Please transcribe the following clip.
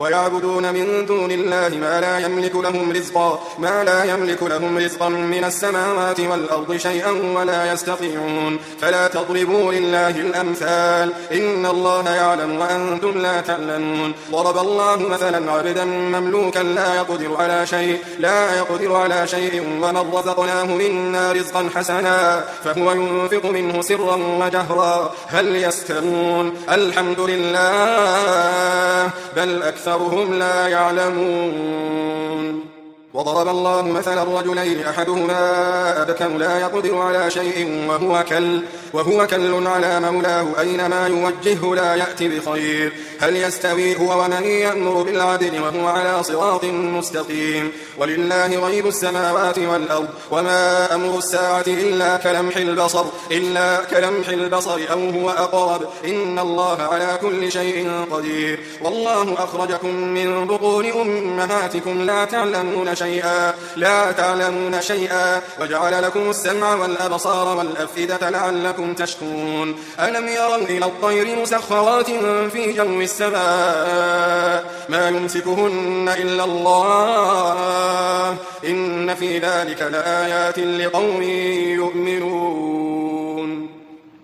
ويعبدون من دون الله ما لا يملك لهم رزقا من السماوات والأرض شيئا ولا يستطيعون. فلا تضربوا لله الأمثال، إن الله يعلم وأنتم لا تعلمون. ضرب الله مثلا عبدا مملوكا لا يقدر على شيء ومن رزقناه منا رزقا حسنا فهو ينفق منه سرا وجهرا هل يستوون؟ الحمد لله بل أكثرهم لا يعلمون. وضرب الله مثلا رجلين أحدهما أبكم لا يقدر على شيء وهو كل على مولاه أينما يوجهه لا يأتي بخير هل يستوي هو ومن يأمر بالعدل وهو على صراط مستقيم؟ ولله غيب السماوات والأرض وما أمر الساعة إلا كلمح البصر أو هو أقرب إن الله على كل شيء قدير. والله أخرجكم من بطون أمهاتكم لا تعلمون شيئا وجعل لكم السمع والأبصار والأفئدة لعلكم تشكرون. ألم يروا إلى الطير مسخرات في جو السماء ما يمسكهن إلا الله إن في ذلك لآيات لقوم يؤمنون.